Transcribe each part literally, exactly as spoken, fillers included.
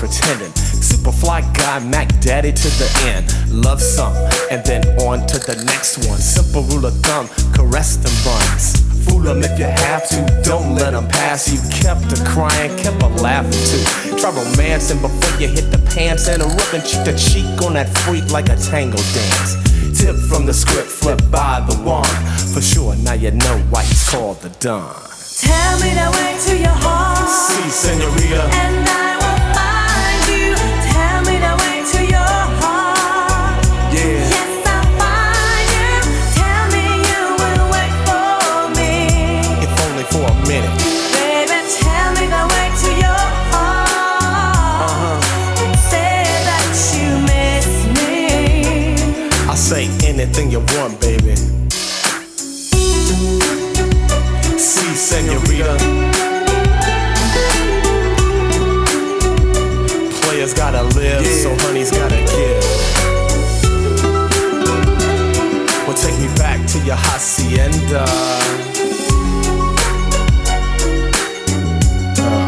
pretending. Superfly guy, Mac Daddy to the end. Love some, and then on to the next one. Simple rule of thumb, caress them buns. Fool them if you have to, don't let them pass you. Kept her crying, kept her laughing too. Try romancing before you hit the pants, and a rubbing cheek to cheek on that freak like a tango dance. Tip from the script, flip by the wand. For sure, now you know why he's called the Don. Tell me the way to your heart. Si, senorita. And I will find you. Tell me the way to your heart. Yeah. Yes, I'll find you. Tell me you will wait for me. If only for a minute. Baby, tell me the way to your heart. Uh-huh. Say that you miss me. I'll say anything you want, baby. Si, senorita. Players gotta live, yeah. So honey's gotta give. Well, take me back to your hacienda. uh.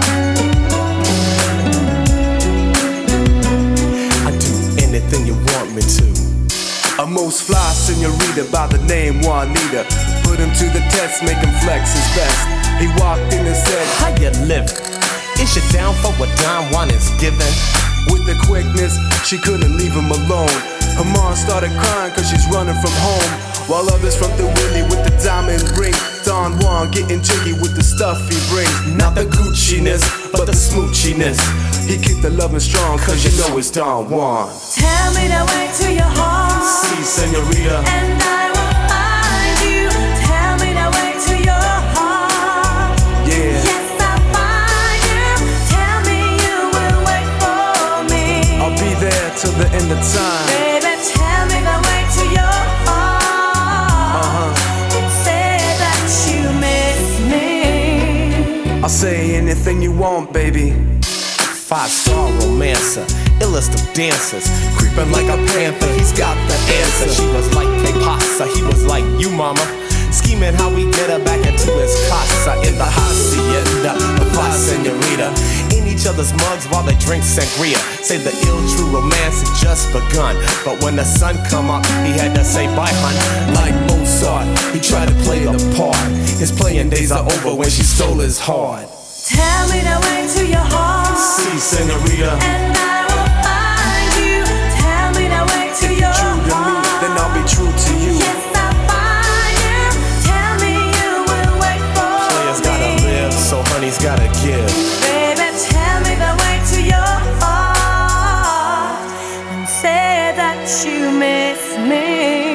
I'd do anything you want me to. A most fly senorita by the name Juanita. Put him to the test, make him flex his best. He walked in and said, how you living? Is you down for what Don Juan is giving? with the quickness, she couldn't leave him alone. Her mom started crying cause she's running from home, while others from the Willie with the diamond ring. Don Juan getting jiggy with the stuff he brings. Not the Gucci-ness, but the smoochiness. He keep the loving strong cause you know it's Don Juan. Tell me the way to your heart. Si, senorita. And I will find you. Tell me the way to your heart. Yeah. Yes, I'll find you. Tell me you will wait for me. I'll be there till the end of time. Baby, tell me the way to your heart. Uh-huh. Say that you miss me. I'll say anything you want, baby. Five-star romancer, illest of dancers, creeping like a panther, he's got the answer. She was like que pasa, he was like you mama, scheming how we get her back into his casa. In the hacienda, the fly senorita, in each other's mugs while they drink sangria. Say the ill true romance had just begun, but when the sun come up, he had to say bye hun. Like Mozart, he tried to play the part. His playing days are over when she stole his heart. Tell me the way to your heart. Si, senorita. And I will find you. Tell me the way to If your you're true to heart. me, then I'll be true to you. Yes, I'll find you. Tell me you will wait for Players me. gotta live, so honey's gotta give. Baby, tell me the way to your heart. And say that you miss me.